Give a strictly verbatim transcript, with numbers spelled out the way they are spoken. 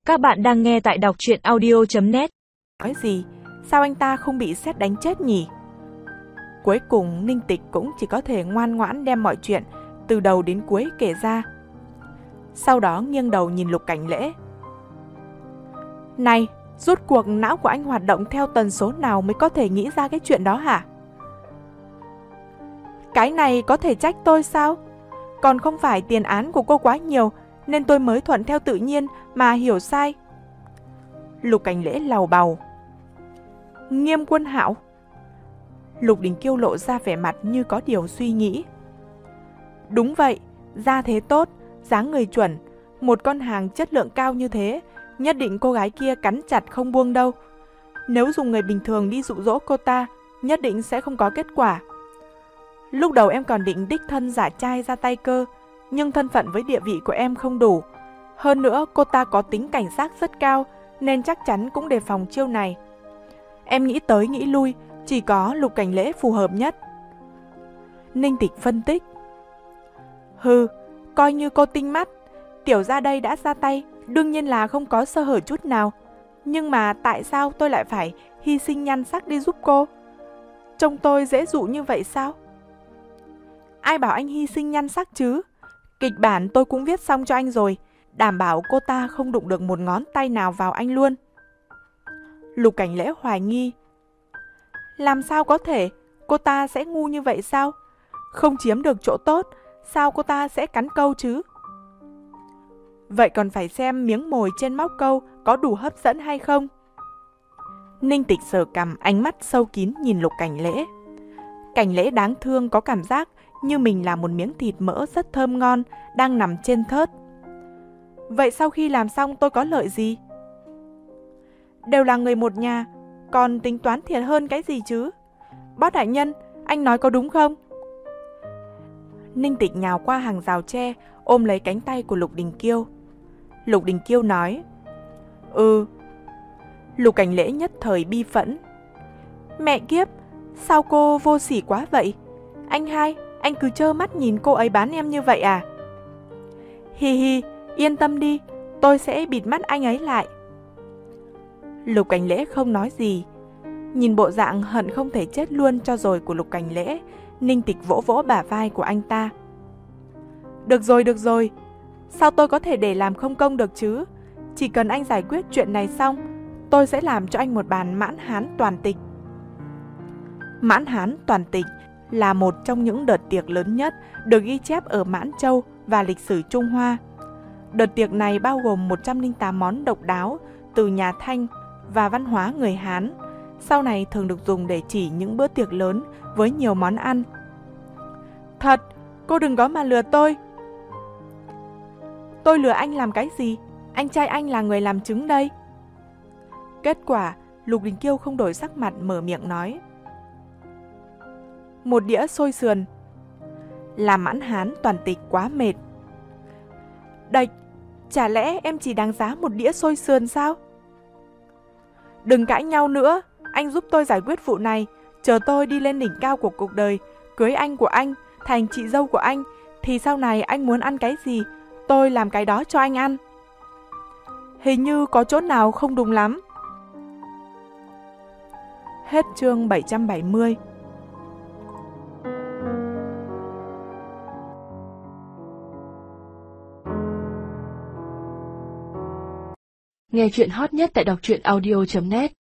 Các bạn đang nghe tại đọc truyện audio chấm net. Nói gì? Sao anh ta không bị sét đánh chết nhỉ? Cuối cùng Ninh Tịch cũng chỉ có thể ngoan ngoãn đem mọi chuyện từ đầu đến cuối kể ra. Sau đó nghiêng đầu nhìn Lục Cảnh Lễ. Này, rốt cuộc não của anh hoạt động theo tần số nào mới có thể nghĩ ra cái chuyện đó hả? Cái này có thể trách tôi sao? Còn không phải tiền án của cô quá nhiều nên tôi mới thuận theo tự nhiên mà hiểu sai. Lục Cảnh Lễ lầu bầu. Nghiêm Quân Hạo. Lục Đình Kiêu lộ ra vẻ mặt như có điều suy nghĩ. Đúng vậy, da thế tốt, dáng người chuẩn, một con hàng chất lượng cao như thế, nhất định cô gái kia cắn chặt không buông đâu. Nếu dùng người bình thường đi dụ dỗ cô ta, nhất định sẽ không có kết quả. Lúc đầu em còn định đích thân giả trai ra tay cơ, nhưng thân phận với địa vị của em không đủ. Hơn nữa cô ta có tính cảnh giác rất cao, nên chắc chắn cũng đề phòng chiêu này. Em nghĩ tới nghĩ lui, chỉ có Lục Cảnh Lễ phù hợp nhất. Ninh Tịch phân tích. Hừ, coi như cô tinh mắt, tiểu gia đây đã ra tay, đương nhiên là không có sơ hở chút nào. Nhưng mà tại sao tôi lại phải hy sinh nhan sắc đi giúp cô? Trông tôi dễ dụ như vậy sao? Ai bảo anh hy sinh nhan sắc chứ? Kịch bản tôi cũng viết xong cho anh rồi, đảm bảo cô ta không đụng được một ngón tay nào vào anh luôn. Lục Cảnh Lễ hoài nghi. Làm sao có thể? Cô ta sẽ ngu như vậy sao? Không chiếm được chỗ tốt, sao cô ta sẽ cắn câu chứ? Vậy còn phải xem miếng mồi trên móc câu có đủ hấp dẫn hay không? Ninh Tịch sờ cằm, ánh mắt sâu kín nhìn Lục Cảnh Lễ. Cảnh Lễ đáng thương, có cảm giác như mình là một miếng thịt mỡ rất thơm ngon đang nằm trên thớt. Vậy sau khi làm xong tôi có lợi gì? Đều là người một nhà, còn tính toán thiệt hơn cái gì chứ? Bác đại nhân, anh nói có đúng không? Ninh Tịch nhào qua hàng rào tre, ôm lấy cánh tay của Lục Đình Kiêu. Lục Đình Kiêu nói. Ừ. Lục Cảnh Lễ nhất thời bi phẫn. Mẹ kiếp, sao cô vô sỉ quá vậy? Anh hai, anh cứ trơ mắt nhìn cô ấy bán em như vậy à? Hi hi, yên tâm đi, tôi sẽ bịt mắt anh ấy lại. Lục Cảnh Lễ không nói gì. Nhìn bộ dạng hận không thể chết luôn cho rồi của Lục Cảnh Lễ, Ninh Tịch vỗ vỗ bả vai của anh ta. Được rồi, được rồi. Sao tôi có thể để làm không công được chứ? Chỉ cần anh giải quyết chuyện này xong, tôi sẽ làm cho anh một bàn mãn hán toàn tịch. Mãn hán toàn tịch là một trong những đợt tiệc lớn nhất được ghi chép ở Mãn Châu và lịch sử Trung Hoa. Đợt tiệc này bao gồm một trăm lẻ tám món độc đáo từ nhà Thanh và văn hóa người Hán, sau này thường được dùng để chỉ những bữa tiệc lớn với nhiều món ăn. Thật, cô đừng có mà lừa tôi. Tôi lừa anh làm cái gì? Anh trai anh là người làm chứng đây. Kết quả, Lục Đình Kiêu không đổi sắc mặt mở miệng nói. Một đĩa xôi sườn. Làm mãn hán toàn tịch quá mệt. Đạch, chả lẽ em chỉ đáng giá một đĩa xôi sườn sao? Đừng cãi nhau nữa, anh giúp tôi giải quyết vụ này. Chờ tôi đi lên đỉnh cao của cuộc đời, cưới anh của anh, thành chị dâu của anh, thì sau này anh muốn ăn cái gì, tôi làm cái đó cho anh ăn. Hình như có chỗ nào không đúng lắm. Hết chương bảy trăm bảy mươi. Nghe chuyện hot nhất tại đọc truyện audio chấm net.